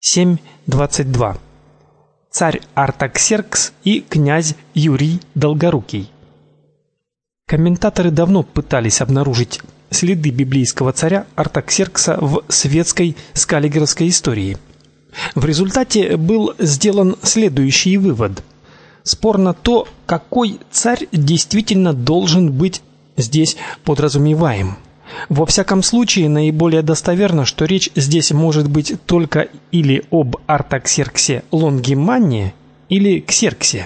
7.22. Царь Артаксеркс и князь Юрий Долгорукий. Комментаторы давно пытались обнаружить следы библейского царя Артаксеркса в светской скаллигеровской истории. В результате был сделан следующий вывод: спорно то, какой царь действительно должен быть здесь подразумеваем. Во всяком случае, наиболее достоверно, что речь здесь может быть только или об Артаксерксе Лонгиманне, или Ксерксе.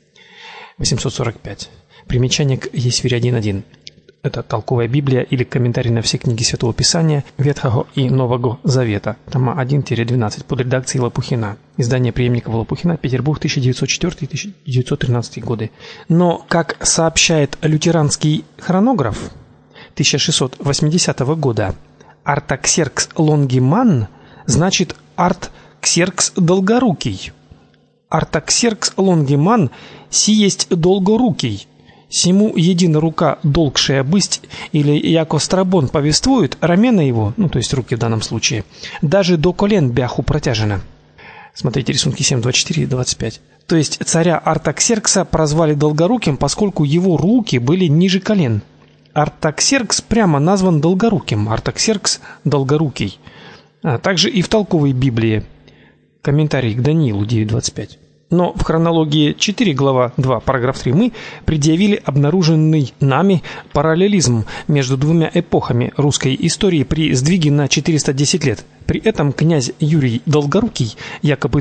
845. Примечание к Есфире 1.1. Это толковая Библия или комментарий на все книги Святого Писания Ветхого и Нового Завета. Тома 1-12 под редакцией Лопухина. Издание преемников Лопухина, Петербург, 1904-1913 годы. Но, как сообщает лютеранский хронограф 1680 года, Артаксеркс Лонгиман значит Арт-Ксеркс Долгорукий. Артаксеркс Лонгиман си есть долгорукий. Сему едина рука долгшая бысть, или яко Страбон повествует, рамена его, то есть руки в данном случае, даже до колен бяху протяжена. Смотрите рисунки 7, 24 и 25. То есть царя Артаксеркса прозвали долгоруким, поскольку его руки были ниже колен. Артаксеркс прямо назван Долгоруким, Артаксеркс Долгорукий. Также и в толковой Библии. Комментарий к Даниилу 9.25. Но в хронологии 4, глава 2, параграф 3 мы предъявили обнаруженный нами параллелизм между двумя эпохами русской истории при сдвиге на 410 лет. При этом князь Юрий Долгорукий, якобы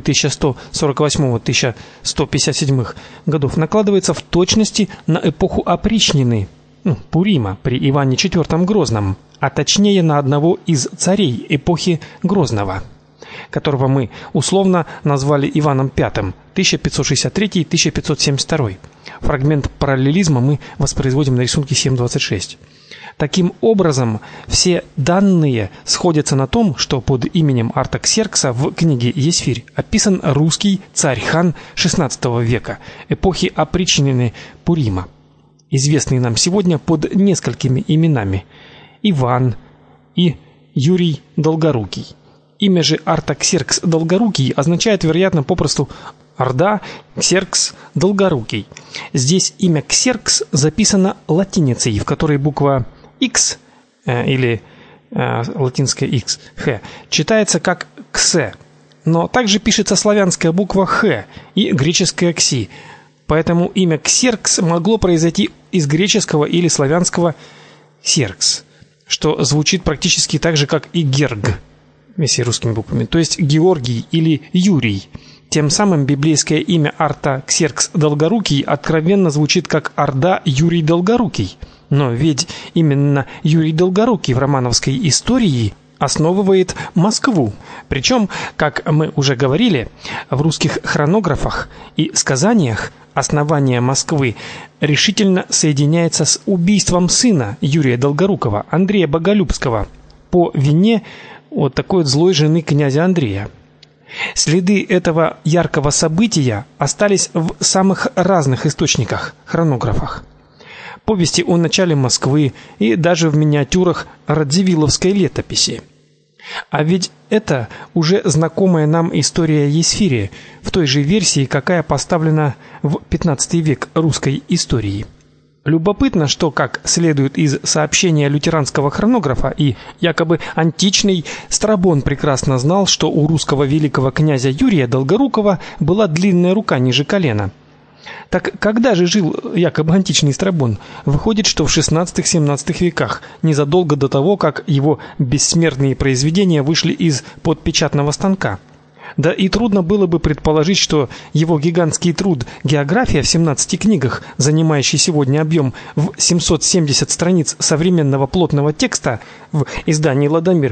1148-1157 годов, накладывается в точности на эпоху опричнины, Пурима при Иване IV Грозном, а точнее на одного из царей эпохи Грозного, которого мы условно назвали Иваном V, 1563-1572. Фрагмент параллелизма мы воспроизводим на рисунке 7.26. Таким образом, все данные сходятся на том, что под именем Артаксеркса в книге Есфирь описан русский царь-хан XVI века, эпохи опричнины Пурима, известный нам сегодня под несколькими именами: Иван и Юрий Долгорукий. Имя же Артаксеркс Долгорукий означает, вероятно, попросту Орда, Ксеркс, Долгорукий. Здесь имя Ксеркс записано латиницей, в которой буква X или латинская X, Х, читается как Ксе, но также пишется славянская буква Х и греческая Кси. Поэтому имя Ксеркс могло произойти из греческого или славянского Серкс, что звучит практически так же, как и Герг, если русскими буквами, то есть Георгий или Юрий. Тем самым библейское имя Артаксеркс Долгорукий откровенно звучит как Орда Юрий Долгорукий. Но ведь именно Юрий Долгорукий в романовской истории основывает Москву. Причем, как мы уже говорили, в русских хронографах и сказаниях основание Москвы решительно соединяется с убийством сына Юрия Долгорукова, Андрея Боголюбского, по вине вот такой вот злой жены князя Андрея. Следы этого яркого события остались в самых разных источниках, хронографах. Повести о начале Москвы и даже в миниатюрах Радзивилловской летописи. А ведь это уже знакомая нам история Есфири в той же версии, какая поставлена в XV век русской истории. Любопытно, что, как следует из сообщения лютеранского хронографа, и якобы античный Страбон прекрасно знал, что у русского великого князя Юрия Долгорукова была длинная рука ниже колена. Так когда же жил якобы античный Страбон? Выходит, что в XVI-XVII веках, незадолго до того, как его бессмертные произведения вышли из-под печатного станка. Да и трудно было бы предположить, что его гигантский труд «География» в 17 книгах, занимающий сегодня объем в 770 страниц современного плотного текста в издании «Ладомир»,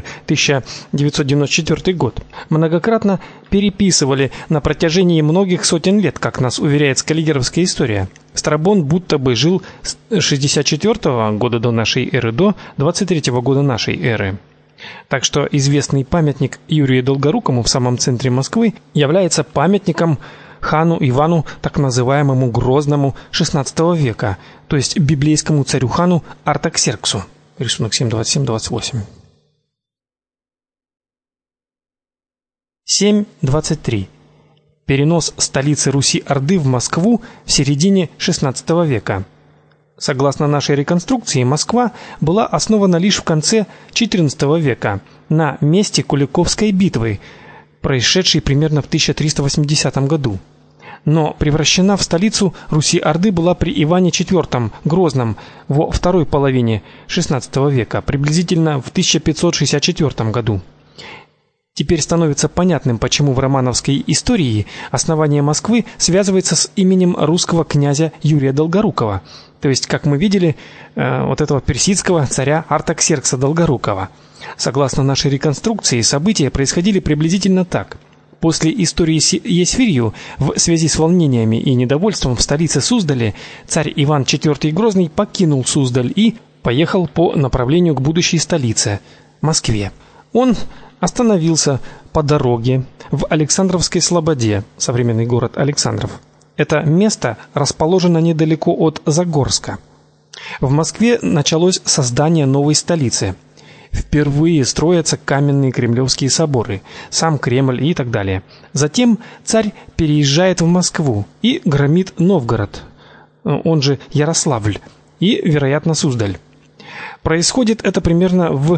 1994 год, многократно переписывали на протяжении многих сотен лет, как нас уверяет скаллигеровская история. Страбон будто бы жил с 64 года до нашей эры до 23 года нашей эры. Так что известный памятник Юрию Долгорукому в самом центре Москвы является памятником хану Ивану, так называемому Грозному XVI века, то есть библейскому царю-хану Артаксерксу. Рисунок 7.27-28. 7.23. Перенос столицы Руси-Орды в Москву в середине XVI века. Согласно нашей реконструкции, Москва была основана лишь в конце XIV века на месте Куликовской битвы, происшедшей примерно в 1380 году. Но превращена в столицу Руси-Орды была при Иване IV Грозном во второй половине XVI века, приблизительно в 1564 году. Теперь становится понятным, почему в романовской истории основание Москвы связывается с именем русского князя Юрия Долгорукова, то есть, как мы видели, вот этого персидского царя Артаксеркса Долгорукова. Согласно нашей реконструкции, события происходили приблизительно так. После истории с Есфирью в связи с волнениями и недовольством в столице Суздале царь Иван IV Грозный покинул Суздаль и поехал по направлению к будущей столице Москве. Он остановился по дороге в Александровской Слободе, современный город Александров. Это место расположено недалеко от Загорска. В Москве началось создание новой столицы. Впервые строятся каменные кремлевские соборы, сам Кремль и так далее. Затем царь переезжает в Москву и громит Новгород, он же Ярославль, и, вероятно, Суздаль. Происходит это примерно в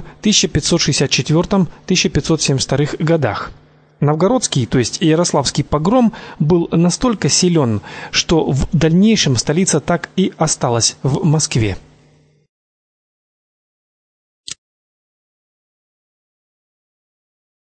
1564-1572 годах. Новгородский, то есть Ярославский погром был настолько силен, что в дальнейшем столица так и осталась в Москве.